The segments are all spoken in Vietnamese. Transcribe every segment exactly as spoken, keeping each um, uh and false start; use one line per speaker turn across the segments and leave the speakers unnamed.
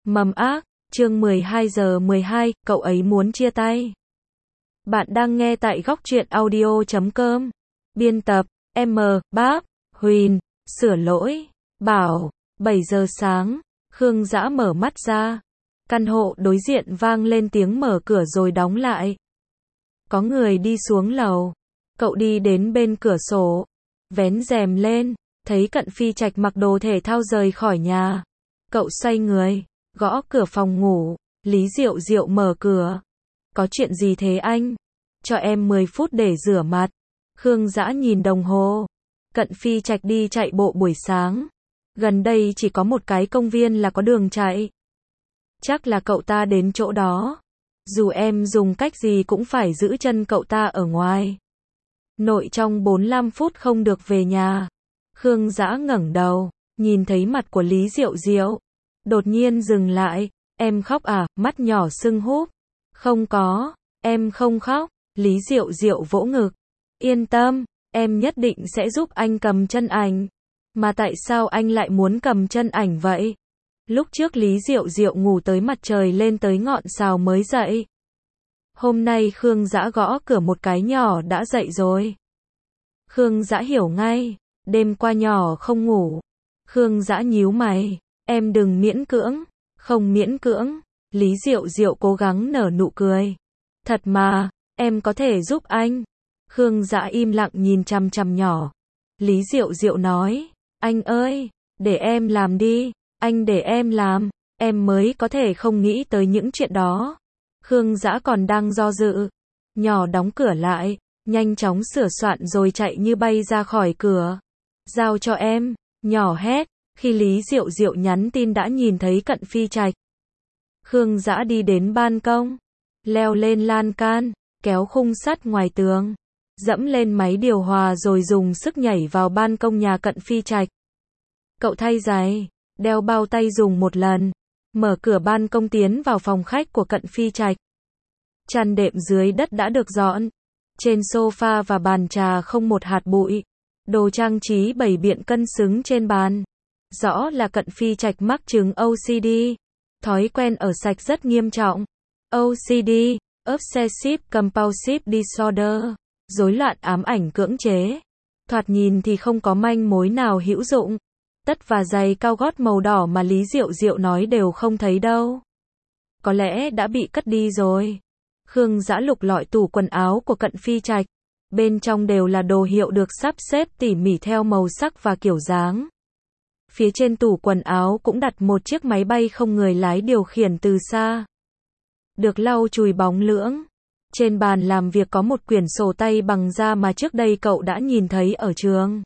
Mầm ác, chương mười hai giờ mười hai, cậu ấy muốn chia tay. Bạn đang nghe tại góc truyện audio chấm com. Biên tập, M, Báp, Huỳnh, sửa lỗi, Bảo, bảy giờ sáng, Khương Dã mở mắt ra. Căn hộ đối diện vang lên tiếng mở cửa rồi đóng lại. Có người đi xuống lầu. Cậu đi đến bên cửa sổ, vén rèm lên, thấy Cận Phi Trạch mặc đồ thể thao rời khỏi nhà. Cậu xoay người, gõ cửa phòng ngủ, Lý Diệu Diệu mở cửa. Có chuyện gì thế anh? Cho em mười phút để rửa mặt. Khương Dã nhìn đồng hồ. Cận Phi Trạch đi chạy bộ buổi sáng. Gần đây chỉ có một cái công viên là có đường chạy. Chắc là cậu ta đến chỗ đó. Dù em dùng cách gì cũng phải giữ chân cậu ta ở ngoài. Nội trong bốn mươi lăm phút không được về nhà. Khương Dã ngẩng đầu, nhìn thấy mặt của Lý Diệu Diệu. Đột nhiên dừng lại. Em khóc à? Mắt nhỏ sưng húp. Không có, em không khóc. Lý Diệu Diệu vỗ ngực. Yên tâm, em nhất định sẽ giúp anh cầm chân ảnh. Mà tại sao anh lại muốn cầm chân ảnh vậy? Lúc trước Lý Diệu Diệu ngủ tới mặt trời lên tới ngọn sào mới dậy. Hôm nay Khương Dã gõ cửa một cái nhỏ đã dậy rồi. Khương Dã hiểu ngay, đêm qua nhỏ không ngủ. Khương Dã nhíu mày, em đừng miễn cưỡng. Không miễn cưỡng. Lý Diệu Diệu cố gắng nở nụ cười. Thật mà, em có thể giúp anh. Khương Dã im lặng nhìn chằm chằm nhỏ. Lý Diệu Diệu nói, anh ơi, để em làm đi, anh để em làm, em mới có thể không nghĩ tới những chuyện đó. Khương Dã còn đang do dự. Nhỏ đóng cửa lại, nhanh chóng sửa soạn rồi chạy như bay ra khỏi cửa. Giao cho em, nhỏ hét, khi Lý Diệu Diệu nhắn tin đã nhìn thấy Cận Phi Trạch. Khương Dã đi đến ban công, leo lên lan can, kéo khung sắt ngoài tường, dẫm lên máy điều hòa rồi dùng sức nhảy vào ban công nhà Cận Phi Trạch. Cậu thay giày, đeo bao tay dùng một lần, mở cửa ban công tiến vào phòng khách của Cận Phi Trạch. Chăn đệm dưới đất đã được dọn, trên sofa và bàn trà không một hạt bụi, đồ trang trí bày biện cân xứng trên bàn. Rõ là Cận Phi Trạch mắc chứng O C D, thói quen ở sạch rất nghiêm trọng. O C D, Obsessive Compulsive Disorder, rối loạn ám ảnh cưỡng chế. Thoạt nhìn thì không có manh mối nào hữu dụng. Tất và giày cao gót màu đỏ mà Lý Diệu Diệu nói đều không thấy đâu. Có lẽ đã bị cất đi rồi. Khương Dã lục lọi tủ quần áo của Cận Phi Trạch. Bên trong đều là đồ hiệu được sắp xếp tỉ mỉ theo màu sắc và kiểu dáng. Phía trên tủ quần áo cũng đặt một chiếc máy bay không người lái điều khiển từ xa. Được lau chùi bóng lưỡng. Trên bàn làm việc có một quyển sổ tay bằng da mà trước đây cậu đã nhìn thấy ở trường.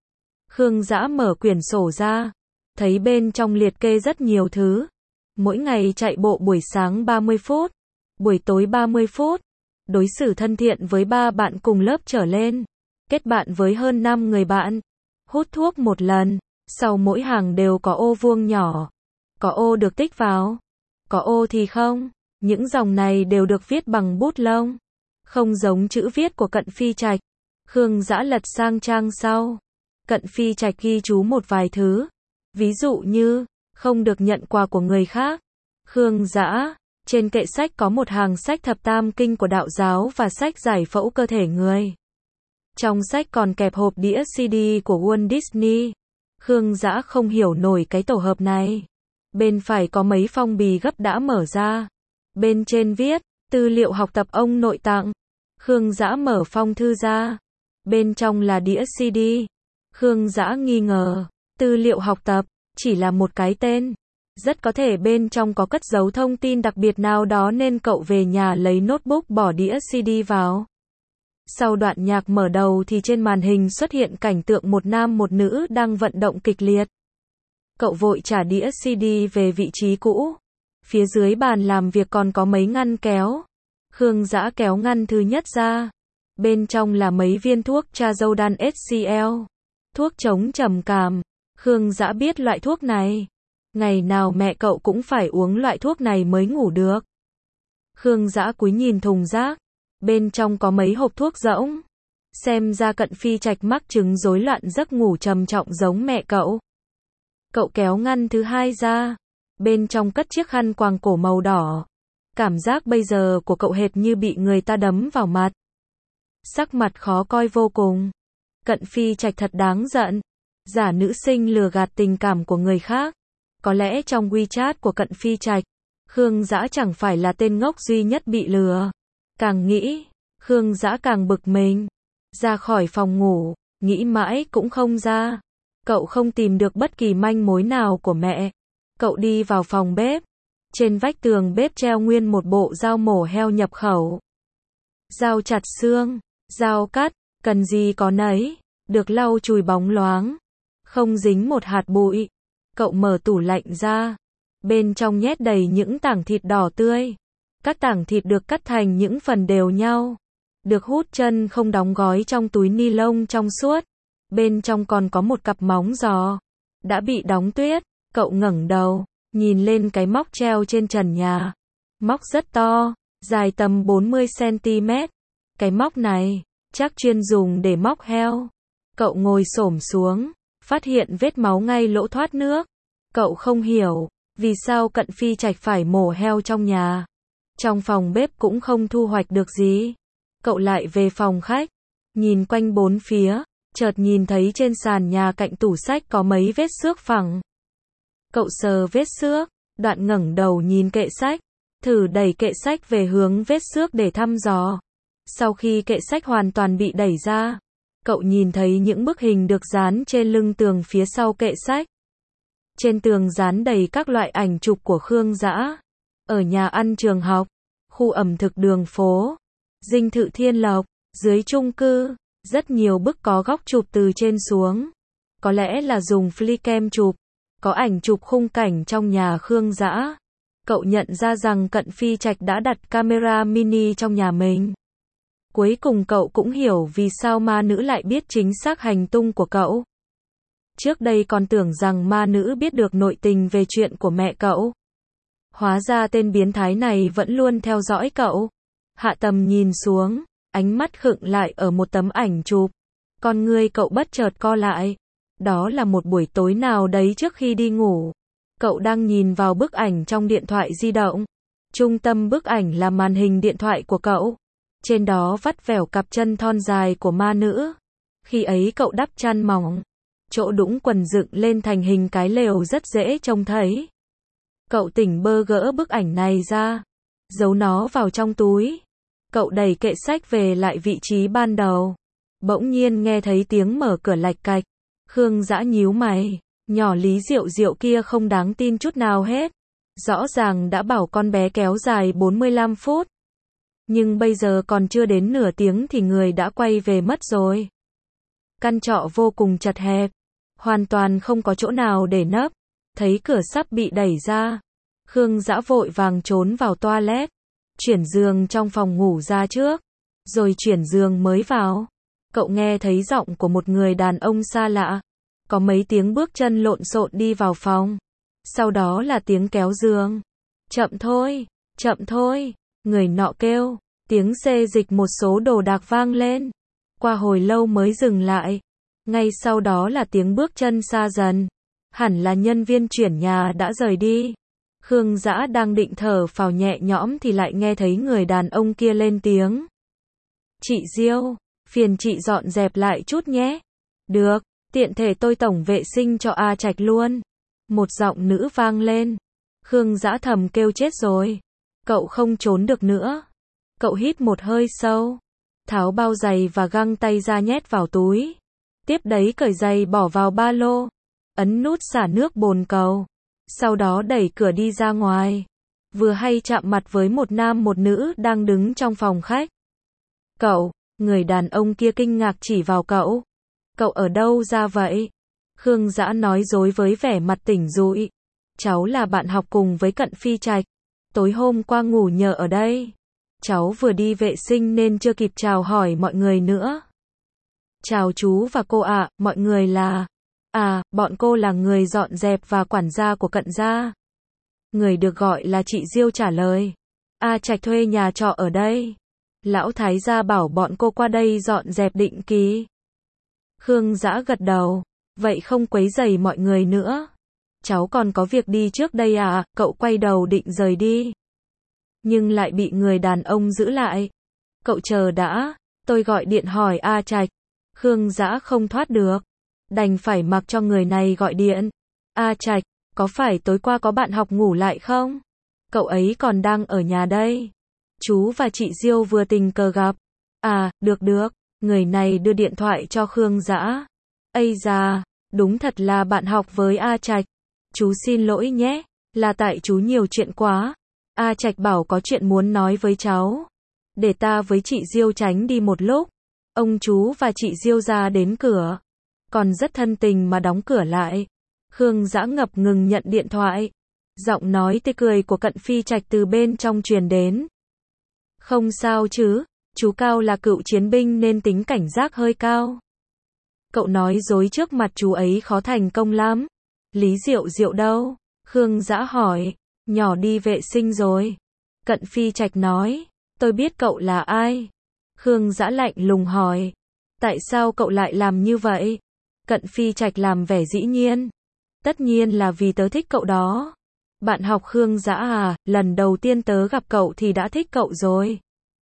Khương Dã mở quyển sổ ra, thấy bên trong liệt kê rất nhiều thứ. Mỗi ngày chạy bộ buổi sáng ba mươi phút, buổi tối ba mươi phút, đối xử thân thiện với ba bạn cùng lớp trở lên, kết bạn với hơn năm người bạn, hút thuốc một lần, sau mỗi hàng đều có ô vuông nhỏ. Có ô được tích vào, có ô thì không. Những dòng này đều được viết bằng bút lông, không giống chữ viết của Cận Phi Trạch. Khương Dã lật sang trang sau. Cận Phi Trạch ghi chú một vài thứ, ví dụ như không được nhận quà của người khác. Khương Dã, trên kệ sách có một hàng sách thập tam kinh của đạo giáo và sách giải phẫu cơ thể người. Trong sách còn kẹp hộp đĩa C D của Walt Disney. Khương Dã không hiểu nổi cái tổ hợp này. Bên phải có mấy phong bì gấp đã mở ra. Bên trên viết, tư liệu học tập ông nội tặng. Khương Dã mở phong thư ra. Bên trong là đĩa C D. Khương Dã nghi ngờ, tư liệu học tập, chỉ là một cái tên. Rất có thể bên trong có cất giấu thông tin đặc biệt nào đó nên cậu về nhà lấy notebook bỏ đĩa C D vào. Sau đoạn nhạc mở đầu thì trên màn hình xuất hiện cảnh tượng một nam một nữ đang vận động kịch liệt. Cậu vội trả đĩa C D về vị trí cũ. Phía dưới bàn làm việc còn có mấy ngăn kéo. Khương Dã kéo ngăn thứ nhất ra. Bên trong là mấy viên thuốc Trazodone H C L. Thuốc chống trầm cảm. Khương Dã biết loại thuốc này. Ngày nào mẹ cậu cũng phải uống loại thuốc này mới ngủ được. Khương Dã cúi nhìn thùng rác. Bên trong có mấy hộp thuốc rỗng. Xem ra Cận Phi Trạch mắc chứng rối loạn giấc ngủ trầm trọng giống mẹ cậu. Cậu kéo ngăn thứ hai ra. Bên trong cất chiếc khăn quàng cổ màu đỏ. Cảm giác bây giờ của cậu hệt như bị người ta đấm vào mặt. Sắc mặt khó coi vô cùng. Cận Phi Trạch thật đáng giận. Giả nữ sinh lừa gạt tình cảm của người khác. Có lẽ trong WeChat của Cận Phi Trạch, Khương Dã chẳng phải là tên ngốc duy nhất bị lừa. Càng nghĩ, Khương Dã càng bực mình. Ra khỏi phòng ngủ, nghĩ mãi cũng không ra. Cậu không tìm được bất kỳ manh mối nào của mẹ. Cậu đi vào phòng bếp. Trên vách tường bếp treo nguyên một bộ dao mổ heo nhập khẩu. Dao chặt xương, dao cắt, cần gì có nấy, được lau chùi bóng loáng, không dính một hạt bụi. Cậu mở tủ lạnh ra. Bên trong nhét đầy những tảng thịt đỏ tươi. Các tảng thịt được cắt thành những phần đều nhau. Được hút chân không đóng gói trong túi ni lông trong suốt. Bên trong còn có một cặp móng giò. Đã bị đóng tuyết. Cậu ngẩng đầu, nhìn lên cái móc treo trên trần nhà. Móc rất to, dài tầm bốn mươi xăng ti mét. Cái móc này, chắc chuyên dùng để móc heo. Cậu ngồi xổm xuống, phát hiện vết máu ngay lỗ thoát nước. Cậu không hiểu, vì sao Cận Phi Trạch phải mổ heo trong nhà. Trong phòng bếp cũng không thu hoạch được gì. Cậu lại về phòng khách, nhìn quanh bốn phía, chợt nhìn thấy trên sàn nhà cạnh tủ sách có mấy vết xước phẳng. Cậu sờ vết xước, đoạn ngẩng đầu nhìn kệ sách, thử đẩy kệ sách về hướng vết xước để thăm dò. Sau khi kệ sách hoàn toàn bị đẩy ra, cậu nhìn thấy những bức hình được dán trên lưng tường phía sau kệ sách. Trên tường dán đầy các loại ảnh chụp của Khương Dã. Ở nhà ăn trường học, khu ẩm thực đường phố, dinh thự Thiên Lộc, dưới chung cư, rất nhiều bức có góc chụp từ trên xuống. Có lẽ là dùng flycam chụp. Có ảnh chụp khung cảnh trong nhà Khương Dã. Cậu nhận ra rằng Cận Phi Trạch đã đặt camera mini trong nhà mình. Cuối cùng cậu cũng hiểu vì sao ma nữ lại biết chính xác hành tung của cậu. Trước đây còn tưởng rằng ma nữ biết được nội tình về chuyện của mẹ cậu. Hóa ra tên biến thái này vẫn luôn theo dõi cậu. Hạ tầm nhìn xuống, ánh mắt khựng lại ở một tấm ảnh chụp. Con ngươi cậu bất chợt co lại. Đó là một buổi tối nào đấy trước khi đi ngủ. Cậu đang nhìn vào bức ảnh trong điện thoại di động. Trung tâm bức ảnh là màn hình điện thoại của cậu. Trên đó vắt vẻo cặp chân thon dài của ma nữ. Khi ấy cậu đắp chăn mỏng. Chỗ đũng quần dựng lên thành hình cái lều rất dễ trông thấy. Cậu tỉnh bơ gỡ bức ảnh này ra. Giấu nó vào trong túi. Cậu đẩy kệ sách về lại vị trí ban đầu. Bỗng nhiên nghe thấy tiếng mở cửa lạch cạch. Khương Dã nhíu mày. Nhỏ Lý Diệu Diệu kia không đáng tin chút nào hết. Rõ ràng đã bảo con bé kéo dài bốn mươi lăm phút. Nhưng bây giờ còn chưa đến nửa tiếng thì người đã quay về mất rồi. Căn trọ vô cùng chật hẹp. Hoàn toàn không có chỗ nào để nấp. Thấy cửa sắp bị đẩy ra. Khương Dã vội vàng trốn vào toilet. Chuyển giường trong phòng ngủ ra trước. Rồi chuyển giường mới vào. Cậu nghe thấy giọng của một người đàn ông xa lạ. Có mấy tiếng bước chân lộn xộn đi vào phòng. Sau đó là tiếng kéo giường. Chậm thôi, chậm thôi. Người nọ kêu. Tiếng xê dịch một số đồ đạc vang lên. Qua hồi lâu mới dừng lại. Ngay sau đó là tiếng bước chân xa dần. Hẳn là nhân viên chuyển nhà đã rời đi. Khương Dã đang định thở phào nhẹ nhõm thì lại nghe thấy người đàn ông kia lên tiếng. Chị Diêu, phiền chị dọn dẹp lại chút nhé. Được, tiện thể tôi tổng vệ sinh cho A Trạch luôn. Một giọng nữ vang lên. Khương Dã thầm kêu chết rồi. Cậu không trốn được nữa. Cậu hít một hơi sâu. Tháo bao giày và găng tay ra nhét vào túi. Tiếp đấy cởi giày bỏ vào ba lô. Ấn nút xả nước bồn cầu. Sau đó đẩy cửa đi ra ngoài. Vừa hay chạm mặt với một nam một nữ đang đứng trong phòng khách. Cậu, người đàn ông kia kinh ngạc chỉ vào cậu. Cậu ở đâu ra vậy? Khương Dã nói dối với vẻ mặt tỉnh rụi. Cháu là bạn học cùng với Cận Phi Trạch. Tối hôm qua ngủ nhờ ở đây. Cháu vừa đi vệ sinh nên chưa kịp chào hỏi mọi người nữa. Chào chú và cô ạ, mọi người là... À, bọn cô là người dọn dẹp và quản gia của Cận gia. Người được gọi là chị Diêu trả lời. A Trạch thuê nhà trọ ở đây. Lão thái gia bảo bọn cô qua đây dọn dẹp định kỳ. Khương Dã gật đầu. Vậy không quấy rầy mọi người nữa. cháu còn có việc đi trước đây à, cậu quay đầu định rời đi. Nhưng lại bị người đàn ông giữ lại. Cậu chờ đã, tôi gọi điện hỏi A Trạch. Khương Dã không thoát được. Đành phải mặc cho người này gọi điện. A Trạch, có phải tối qua có bạn học ngủ lại không? Cậu ấy còn đang ở nhà đây. Chú và chị Diêu vừa tình cờ gặp. À, được được. Người này đưa điện thoại cho Khương Dã. Ây da, đúng thật là bạn học với A Trạch. Chú xin lỗi nhé, là tại chú nhiều chuyện quá. A Trạch bảo có chuyện muốn nói với cháu. Để ta với chị Diêu tránh đi một lúc. Ông chú và chị Diêu ra đến cửa. Còn rất thân tình mà đóng cửa lại. Khương Dã ngập ngừng nhận điện thoại. Giọng nói tươi cười của Cận Phi Trạch từ bên trong truyền đến. Không sao chứ, chú Cao là cựu chiến binh nên tính cảnh giác hơi cao. Cậu nói dối trước mặt chú ấy khó thành công lắm. Lý Diệu Diệu đâu? Khương Dã hỏi. Nhỏ đi vệ sinh rồi. Cận Phi Trạch nói. Tôi biết cậu là ai. Khương Dã lạnh lùng hỏi. Tại sao cậu lại làm như vậy? Cận Phi Trạch làm vẻ dĩ nhiên. Tất nhiên là vì tớ thích cậu đó. Bạn học Khương Dã à, lần đầu tiên tớ gặp cậu thì đã thích cậu rồi.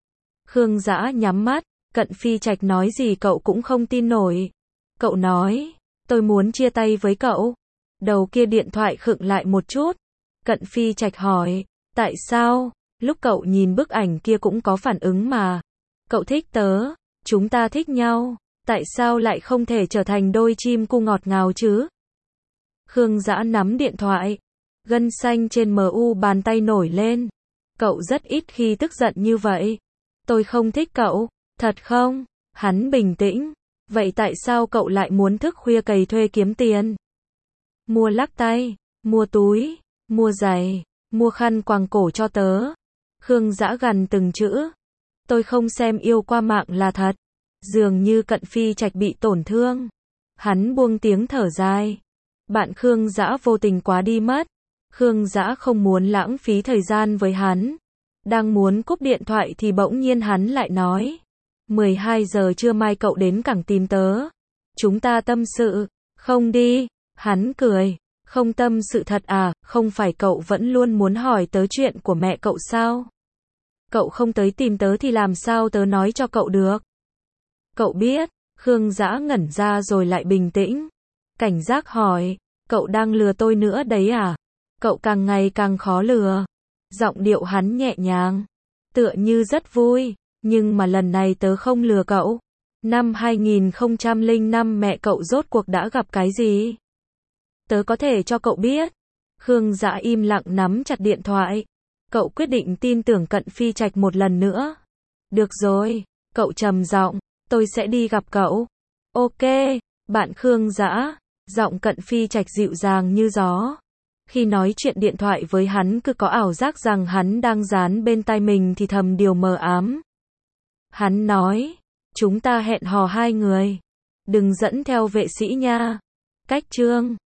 Khương Dã nhắm mắt, Cận Phi Trạch nói gì cậu cũng không tin nổi. Cậu nói, tôi muốn chia tay với cậu. Đầu kia điện thoại khựng lại một chút. Cận Phi Trạch hỏi, tại sao? Lúc cậu nhìn bức ảnh kia cũng có phản ứng mà. Cậu thích tớ, chúng ta thích nhau, tại sao lại không thể trở thành đôi chim cu ngọt ngào chứ? Khương Dã nắm điện thoại, gân xanh trên mu bàn tay nổi lên. Cậu rất ít khi tức giận như vậy. Tôi không thích cậu, thật không? Hắn bình tĩnh. Vậy tại sao cậu lại muốn thức khuya cày thuê kiếm tiền? Mua lắc tay, mua túi, mua giày, mua khăn quàng cổ cho tớ. Khương Dã gằn từng chữ. Tôi không xem yêu qua mạng là thật. Dường như Cận Phi Trạch bị tổn thương. Hắn buông tiếng thở dài. Bạn Khương Dã vô tình quá đi mất. Khương Dã không muốn lãng phí thời gian với hắn. Đang muốn cúp điện thoại thì bỗng nhiên hắn lại nói. mười hai giờ trưa mai cậu đến cảng tìm tớ. Chúng ta tâm sự. Không đi. Hắn cười. Không tâm sự thật à, không phải cậu vẫn luôn muốn hỏi tớ chuyện của mẹ cậu sao? Cậu không tới tìm tớ thì làm sao tớ nói cho cậu được? Cậu biết, Khương Dã ngẩn ra rồi lại bình tĩnh. Cảnh giác hỏi, cậu đang lừa tôi nữa đấy à? Cậu càng ngày càng khó lừa. Giọng điệu hắn nhẹ nhàng, tựa như rất vui, nhưng mà lần này tớ không lừa cậu. Năm hai nghìn không trăm lẻ năm mẹ cậu rốt cuộc đã gặp cái gì? Tớ có thể cho cậu biết. Khương Dã im lặng nắm chặt điện thoại. Cậu quyết định tin tưởng Cận Phi Trạch một lần nữa. Được rồi, cậu trầm giọng, tôi sẽ đi gặp cậu. Ok, bạn Khương Dã. Giọng Cận Phi Trạch dịu dàng như gió. Khi nói chuyện điện thoại với hắn cứ có ảo giác rằng hắn đang dán bên tai mình thì thầm điều mờ ám. Hắn nói, chúng ta hẹn hò hai người. Đừng dẫn theo vệ sĩ nha. Cách chương